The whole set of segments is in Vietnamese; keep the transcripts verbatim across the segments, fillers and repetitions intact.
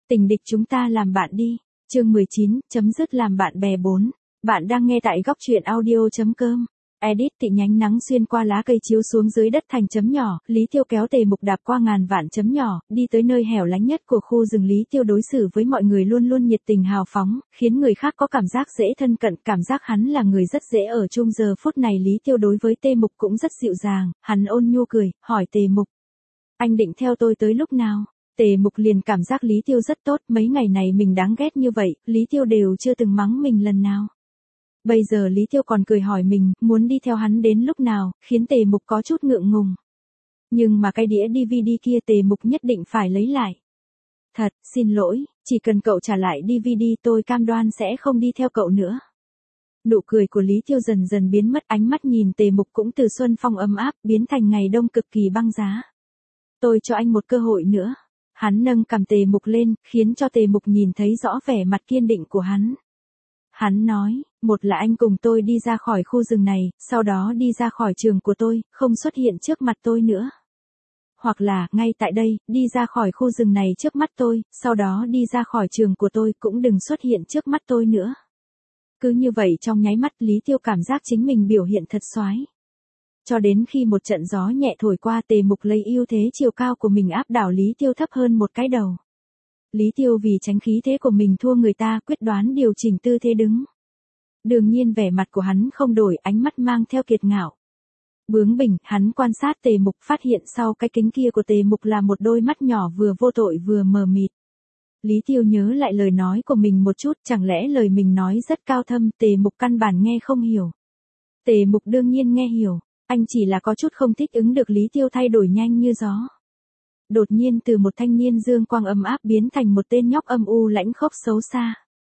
Tình địch chúng ta làm bạn đi. Chương mười chín, chấm dứt làm bạn bè bốn. Bạn đang nghe tại góc truyện audio.com. Edit Thị nhánh nắng xuyên qua lá cây chiếu xuống dưới đất thành chấm nhỏ, Lý Tiêu kéo Tề Mục đạp qua ngàn vạn chấm nhỏ, đi tới nơi hẻo lánh nhất của khu rừng. Lý Tiêu đối xử với mọi người luôn luôn nhiệt tình hào phóng, khiến người khác có cảm giác dễ thân cận, cảm giác hắn là người rất dễ ở chung. Giờ phút này Lý Tiêu đối với Tề Mục cũng rất dịu dàng, hắn ôn nhu cười, hỏi Tề Mục: "Anh định theo tôi tới lúc nào?" Tề Mục liền cảm giác Lý Tiêu rất tốt, mấy ngày này mình đáng ghét như vậy, Lý Tiêu đều chưa từng mắng mình lần nào. Bây giờ Lý Tiêu còn cười hỏi mình, muốn đi theo hắn đến lúc nào, khiến Tề Mục có chút ngượng ngùng. Nhưng mà cái đĩa đê vê đê kia Tề Mục nhất định phải lấy lại. "Thật, xin lỗi, chỉ cần cậu trả lại đê vê đê tôi cam đoan sẽ không đi theo cậu nữa." Nụ cười của Lý Tiêu dần dần biến mất, ánh mắt nhìn Tề Mục cũng từ xuân phong ấm áp, biến thành ngày đông cực kỳ băng giá. "Tôi cho anh một cơ hội nữa." Hắn nâng cằm Tề Mục lên, khiến cho Tề Mục nhìn thấy rõ vẻ mặt kiên định của hắn. Hắn nói, một là anh cùng tôi đi ra khỏi khu rừng này, sau đó đi ra khỏi trường của tôi, không xuất hiện trước mặt tôi nữa. Hoặc là, ngay tại đây, đi ra khỏi khu rừng này trước mắt tôi, sau đó đi ra khỏi trường của tôi, cũng đừng xuất hiện trước mắt tôi nữa. Cứ như vậy trong nháy mắt Lý Tiêu cảm giác chính mình biểu hiện thật xoái. Cho đến khi một trận gió nhẹ thổi qua, Tề Mục lấy ưu thế chiều cao của mình áp đảo Lý Tiêu thấp hơn một cái đầu. Lý Tiêu vì tránh khí thế của mình thua người ta, quyết đoán điều chỉnh tư thế đứng. Đương nhiên vẻ mặt của hắn không đổi, ánh mắt mang theo kiệt ngạo. Bướng bỉnh, hắn quan sát Tề Mục, phát hiện sau cái kính kia của Tề Mục là một đôi mắt nhỏ vừa vô tội vừa mờ mịt. Lý Tiêu nhớ lại lời nói của mình một chút, chẳng lẽ lời mình nói rất cao thâm, Tề Mục căn bản nghe không hiểu. Tề Mục đương nhiên nghe hiểu, anh chỉ là có chút không thích ứng được Lý Tiêu thay đổi nhanh như gió. Đột nhiên từ một thanh niên dương quang ấm áp biến thành một tên nhóc âm u lãnh khốc xấu xa.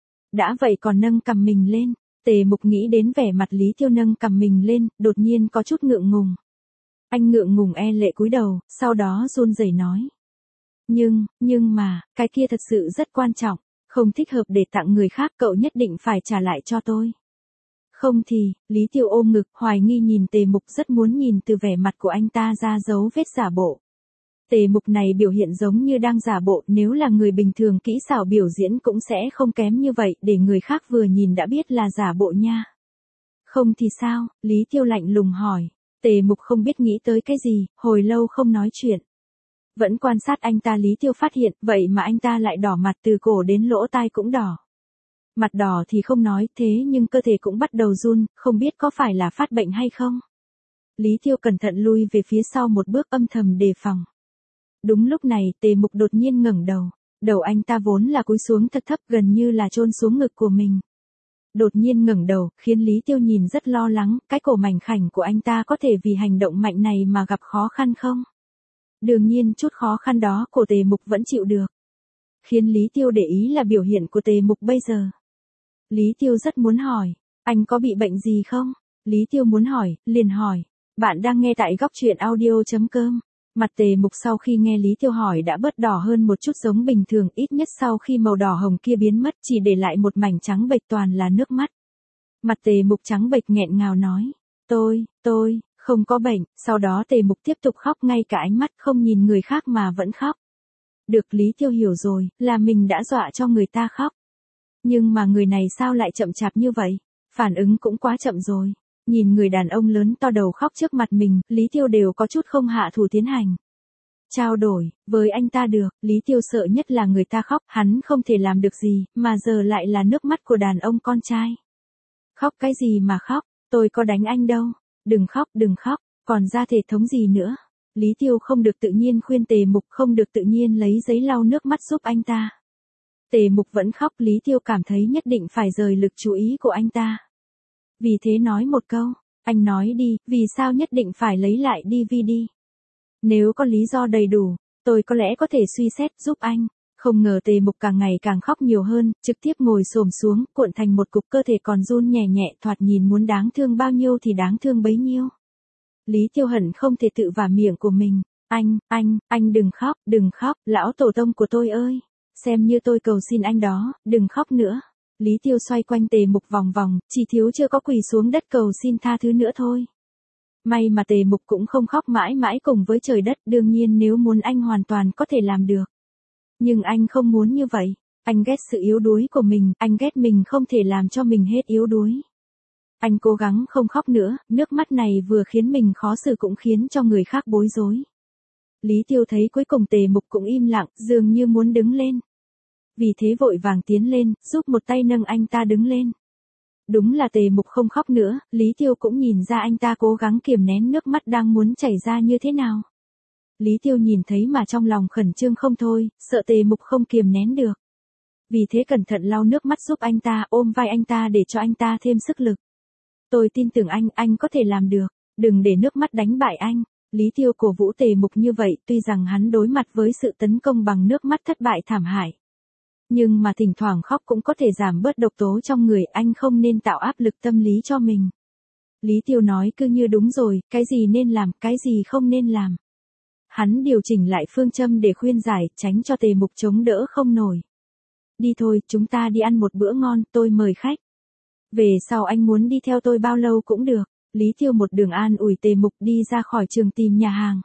Đã vậy còn nâng cằm mình lên, Tề Mục nghĩ đến vẻ mặt Lý Tiêu nâng cằm mình lên, đột nhiên có chút ngượng ngùng. Anh ngượng ngùng e lệ cúi đầu, sau đó run rẩy nói. Nhưng, nhưng mà, cái kia thật sự rất quan trọng, không thích hợp để tặng người khác, cậu nhất định phải trả lại cho tôi. Không thì, Lý Tiêu ôm ngực, hoài nghi nhìn Tề Mục, rất muốn nhìn từ vẻ mặt của anh ta ra dấu vết giả bộ. Tề Mục này biểu hiện giống như đang giả bộ, nếu là người bình thường kỹ xảo biểu diễn cũng sẽ không kém như vậy, để người khác vừa nhìn đã biết là giả bộ nha. Không thì sao? Lý Tiêu lạnh lùng hỏi. Tề Mục không biết nghĩ tới cái gì, hồi lâu không nói chuyện. Vẫn quan sát anh ta. Lý Tiêu phát hiện, vậy mà anh ta lại đỏ mặt, từ cổ đến lỗ tai cũng đỏ. Mặt đỏ thì không nói, thế nhưng cơ thể cũng bắt đầu run, không biết có phải là phát bệnh hay không. Lý Tiêu cẩn thận lui về phía sau một bước, âm thầm đề phòng. Đúng lúc này, Tề Mục đột nhiên ngẩng đầu. Đầu anh ta vốn là cúi xuống thật thấp, gần như là chôn xuống ngực của mình. Đột nhiên ngẩng đầu, khiến Lý Tiêu nhìn rất lo lắng, cái cổ mảnh khảnh của anh ta có thể vì hành động mạnh này mà gặp khó khăn không? Đương nhiên chút khó khăn đó của Tề Mục vẫn chịu được. Khiến Lý Tiêu để ý là biểu hiện của Tề Mục bây giờ. Lý Tiêu rất muốn hỏi, anh có bị bệnh gì không? Lý Tiêu muốn hỏi, liền hỏi. Bạn đang nghe tại góc truyện audio.com. Mặt Tề Mục sau khi nghe Lý Tiêu hỏi đã bớt đỏ hơn một chút, giống bình thường, ít nhất sau khi màu đỏ hồng kia biến mất, chỉ để lại một mảnh trắng bệch toàn là nước mắt. Mặt Tề Mục trắng bệch nghẹn ngào nói, tôi, tôi, không có bệnh. Sau đó Tề Mục tiếp tục khóc, ngay cả ánh mắt không nhìn người khác mà vẫn khóc. Được, Lý Tiêu hiểu rồi, là mình đã dọa cho người ta khóc. Nhưng mà người này sao lại chậm chạp như vậy? Phản ứng cũng quá chậm rồi. Nhìn người đàn ông lớn to đầu khóc trước mặt mình, Lý Tiêu đều có chút không hạ thủ tiến hành. Trao đổi, với anh ta được, Lý Tiêu sợ nhất là người ta khóc, hắn không thể làm được gì, mà giờ lại là nước mắt của đàn ông con trai. Khóc cái gì mà khóc, tôi có đánh anh đâu, đừng khóc, đừng khóc, còn ra thể thống gì nữa. Lý Tiêu không được tự nhiên khuyên Tề Mục, không được tự nhiên lấy giấy lau nước mắt giúp anh ta. Tề Mục vẫn khóc, Lý Tiêu cảm thấy nhất định phải rời lực chú ý của anh ta. Vì thế nói một câu, anh nói đi, vì sao nhất định phải lấy lại đê vê đê? Nếu có lý do đầy đủ, tôi có lẽ có thể suy xét giúp anh. Không ngờ Tề Mục càng ngày càng khóc nhiều hơn, trực tiếp ngồi xổm xuống, cuộn thành một cục, cơ thể còn run nhẹ nhẹ, thoạt nhìn muốn đáng thương bao nhiêu thì đáng thương bấy nhiêu. Lý Tiêu hận không thể tự vả miệng của mình. Anh, anh, anh đừng khóc, đừng khóc, lão tổ tông của tôi ơi. Xem như tôi cầu xin anh đó, đừng khóc nữa. Lý Tiêu xoay quanh Tề Mục vòng vòng, chỉ thiếu chưa có quỳ xuống đất cầu xin tha thứ nữa thôi. May mà Tề Mục cũng không khóc mãi mãi cùng với trời đất, đương nhiên nếu muốn anh hoàn toàn có thể làm được. Nhưng anh không muốn như vậy. Anh ghét sự yếu đuối của mình, anh ghét mình không thể làm cho mình hết yếu đuối. Anh cố gắng không khóc nữa, nước mắt này vừa khiến mình khó xử cũng khiến cho người khác bối rối. Lý Tiêu thấy cuối cùng Tề Mục cũng im lặng, dường như muốn đứng lên. Vì thế vội vàng tiến lên, giúp một tay nâng anh ta đứng lên. Đúng là Tề Mục không khóc nữa, Lý Tiêu cũng nhìn ra anh ta cố gắng kiềm nén nước mắt đang muốn chảy ra như thế nào. Lý Tiêu nhìn thấy mà trong lòng khẩn trương không thôi, sợ Tề Mục không kiềm nén được. Vì thế cẩn thận lau nước mắt giúp anh ta, ôm vai anh ta để cho anh ta thêm sức lực. Tôi tin tưởng anh, anh có thể làm được, đừng để nước mắt đánh bại anh. Lý Tiêu cổ vũ Tề Mục như vậy, tuy rằng hắn đối mặt với sự tấn công bằng nước mắt thất bại thảm hại. Nhưng mà thỉnh thoảng khóc cũng có thể giảm bớt độc tố trong người, anh không nên tạo áp lực tâm lý cho mình. Lý Tiêu nói cứ như đúng rồi, cái gì nên làm, cái gì không nên làm. Hắn điều chỉnh lại phương châm để khuyên giải, tránh cho Tề Mục chống đỡ không nổi. Đi thôi, chúng ta đi ăn một bữa ngon, tôi mời khách. Về sau anh muốn đi theo tôi bao lâu cũng được. Lý Tiêu một đường an ủi Tề Mục đi ra khỏi trường tìm nhà hàng.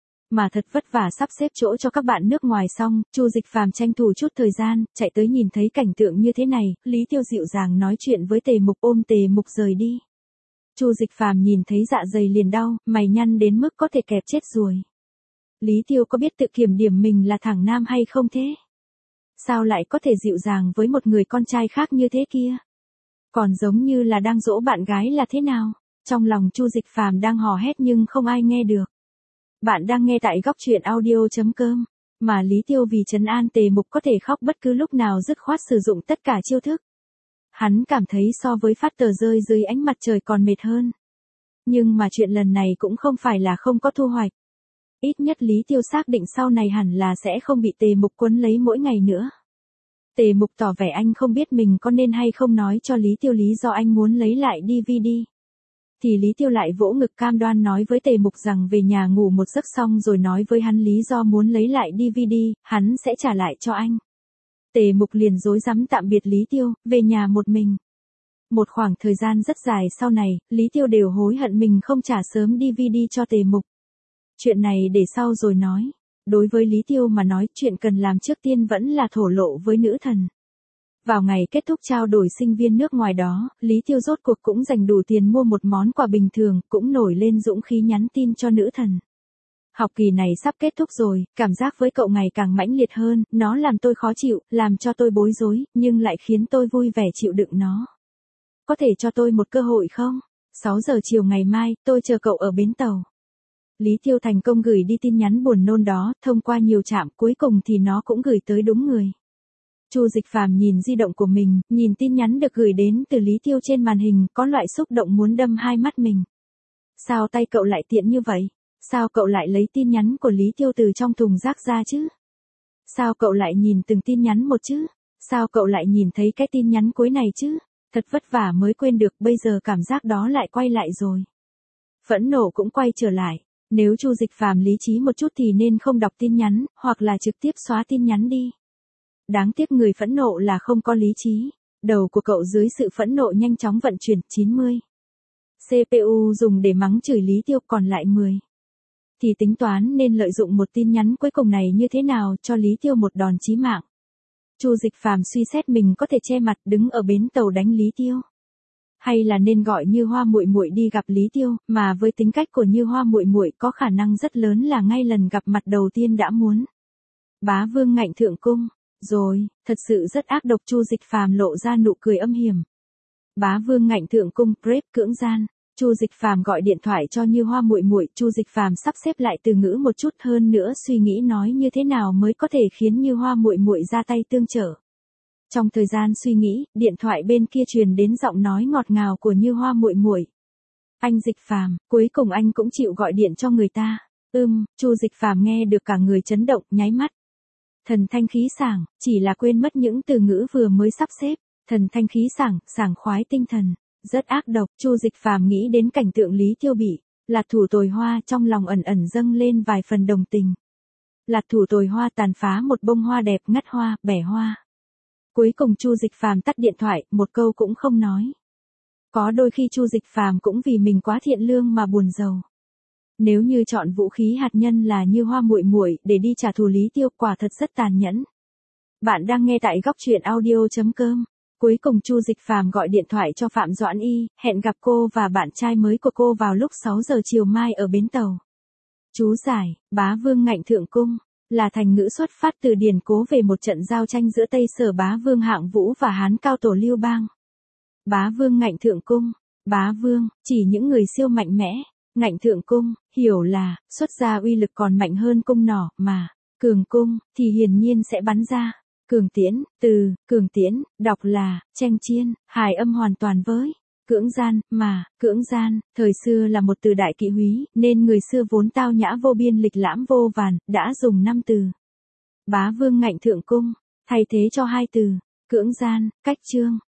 Mà thật vất vả sắp xếp chỗ cho các bạn nước ngoài xong, Chu Dịch Phàm tranh thủ chút thời gian, chạy tới nhìn thấy cảnh tượng như thế này, Lý Tiêu dịu dàng nói chuyện với Tề Mục, ôm Tề Mục rời đi. Chu Dịch Phàm nhìn thấy dạ dày liền đau, mày nhăn đến mức có thể kẹp chết ruồi. Lý Tiêu có biết tự kiểm điểm mình là thằng nam hay không thế? Sao lại có thể dịu dàng với một người con trai khác như thế kia? Còn giống như là đang dỗ bạn gái là thế nào? Trong lòng Chu Dịch Phàm đang hò hét nhưng không ai nghe được. Bạn đang nghe tại góc truyện audio chấm com, mà Lý Tiêu vì trấn an Tề Mục có thể khóc bất cứ lúc nào dứt khoát sử dụng tất cả chiêu thức. Hắn cảm thấy so với phát tờ rơi dưới ánh mặt trời còn mệt hơn. Nhưng mà chuyện lần này cũng không phải là không có thu hoạch. Ít nhất Lý Tiêu xác định sau này hẳn là sẽ không bị Tề Mục quấn lấy mỗi ngày nữa. Tề Mục tỏ vẻ anh không biết mình có nên hay không nói cho Lý Tiêu lý do anh muốn lấy lại đê vê đê. Thì Lý Tiêu lại vỗ ngực cam đoan nói với Tề Mục rằng về nhà ngủ một giấc xong rồi nói với hắn lý do muốn lấy lại đê vê đê, hắn sẽ trả lại cho anh. Tề Mục liền rối rắm tạm biệt Lý Tiêu, về nhà một mình. Một khoảng thời gian rất dài sau này, Lý Tiêu đều hối hận mình không trả sớm đê vê đê cho Tề Mục. Chuyện này để sau rồi nói. Đối với Lý Tiêu mà nói, chuyện cần làm trước tiên vẫn là thổ lộ với nữ thần. Vào ngày kết thúc trao đổi sinh viên nước ngoài đó, Lý Tiêu rốt cuộc cũng dành đủ tiền mua một món quà bình thường, cũng nổi lên dũng khí nhắn tin cho nữ thần. Học kỳ này sắp kết thúc rồi, cảm giác với cậu ngày càng mãnh liệt hơn, nó làm tôi khó chịu, làm cho tôi bối rối, nhưng lại khiến tôi vui vẻ chịu đựng nó. Có thể cho tôi một cơ hội không? sáu giờ chiều ngày mai, tôi chờ cậu ở bến tàu. Lý Tiêu thành công gửi đi tin nhắn buồn nôn đó, thông qua nhiều trạm, cuối cùng thì nó cũng gửi tới đúng người. Chu Dịch Phàm nhìn di động của mình, nhìn tin nhắn được gửi đến từ Lý Tiêu trên màn hình, có loại xúc động muốn đâm hai mắt mình. Sao tay cậu lại tiện như vậy? Sao cậu lại lấy tin nhắn của Lý Tiêu từ trong thùng rác ra chứ? Sao cậu lại nhìn từng tin nhắn một chứ? Sao cậu lại nhìn thấy cái tin nhắn cuối này chứ? Thật vất vả mới quên được, bây giờ cảm giác đó lại quay lại rồi. Phẫn nộ cũng quay trở lại. Nếu Chu Dịch Phàm lý trí một chút thì nên không đọc tin nhắn, hoặc là trực tiếp xóa tin nhắn đi. Đáng tiếc người phẫn nộ là không có lý trí. Đầu của cậu dưới sự phẫn nộ nhanh chóng vận chuyển chín mươi. xê pê u dùng để mắng chửi Lý Tiêu còn lại mười. Thì tính toán nên lợi dụng một tin nhắn cuối cùng này như thế nào cho Lý Tiêu một đòn chí mạng. Chu Dịch Phàm suy xét mình có thể che mặt đứng ở bến tàu đánh Lý Tiêu. Hay là nên gọi Như Hoa muội muội đi gặp Lý Tiêu, mà với tính cách của Như Hoa muội muội có khả năng rất lớn là ngay lần gặp mặt đầu tiên đã muốn. Bá Vương ngạnh thượng cung. Rồi, thật sự rất ác độc. Chu Dịch Phàm lộ ra nụ cười âm hiểm. Bá Vương ngạnh thượng cung, prep cưỡng gian. Chu Dịch Phàm gọi điện thoại cho Như Hoa muội muội, Chu Dịch Phàm sắp xếp lại từ ngữ một chút hơn nữa, suy nghĩ nói như thế nào mới có thể khiến Như Hoa muội muội ra tay tương trợ. Trong thời gian suy nghĩ, điện thoại bên kia truyền đến giọng nói ngọt ngào của Như Hoa muội muội. Anh Dịch Phàm, cuối cùng anh cũng chịu gọi điện cho người ta. Ừm, Chu Dịch Phàm nghe được cả người chấn động, nháy mắt. Thần thanh khí sảng, chỉ là quên mất những từ ngữ vừa mới sắp xếp. Thần thanh khí sảng, sảng khoái tinh thần. Rất ác độc. Chu Dịch Phàm nghĩ đến cảnh tượng Lý Tiêu bị Lạt Thủ Tồi Hoa, trong lòng ẩn ẩn dâng lên vài phần đồng tình. Lạt Thủ Tồi Hoa tàn phá một bông hoa đẹp, ngắt hoa, bẻ hoa. Cuối cùng Chu Dịch Phàm tắt điện thoại, một câu cũng không nói. Có đôi khi Chu Dịch Phàm cũng vì mình quá thiện lương mà buồn rầu. Nếu như chọn vũ khí hạt nhân là Như Hoa muội muội để đi trả thù Lý Tiêu, quả thật rất tàn nhẫn. Bạn đang nghe tại góc truyện audio.com. Cuối cùng Chu Dịch Phàm gọi điện thoại cho Phạm Doãn Y, hẹn gặp cô và bạn trai mới của cô vào lúc sáu giờ chiều mai ở bến tàu. Chú giải, Bá Vương Ngạnh Thượng Cung, là thành ngữ xuất phát từ điển cố về một trận giao tranh giữa Tây Sở Bá Vương Hạng Vũ và Hán Cao Tổ Lưu Bang. Bá Vương Ngạnh Thượng Cung, Bá Vương, chỉ những người siêu mạnh mẽ, Ngạnh Thượng Cung, hiểu là, xuất ra uy lực còn mạnh hơn cung nỏ, mà, Cường Cung, thì hiển nhiên sẽ bắn ra. Cường Tiễn, từ, Cường Tiễn, đọc là, tranh chiên, hài âm hoàn toàn với, cưỡng gian, mà, cưỡng gian, thời xưa là một từ đại kỵ húy, nên người xưa vốn tao nhã vô biên lịch lãm vô vàn, đã dùng năm từ. Bá Vương Ngạnh Thượng Cung, thay thế cho hai từ, cưỡng gian, cách chương.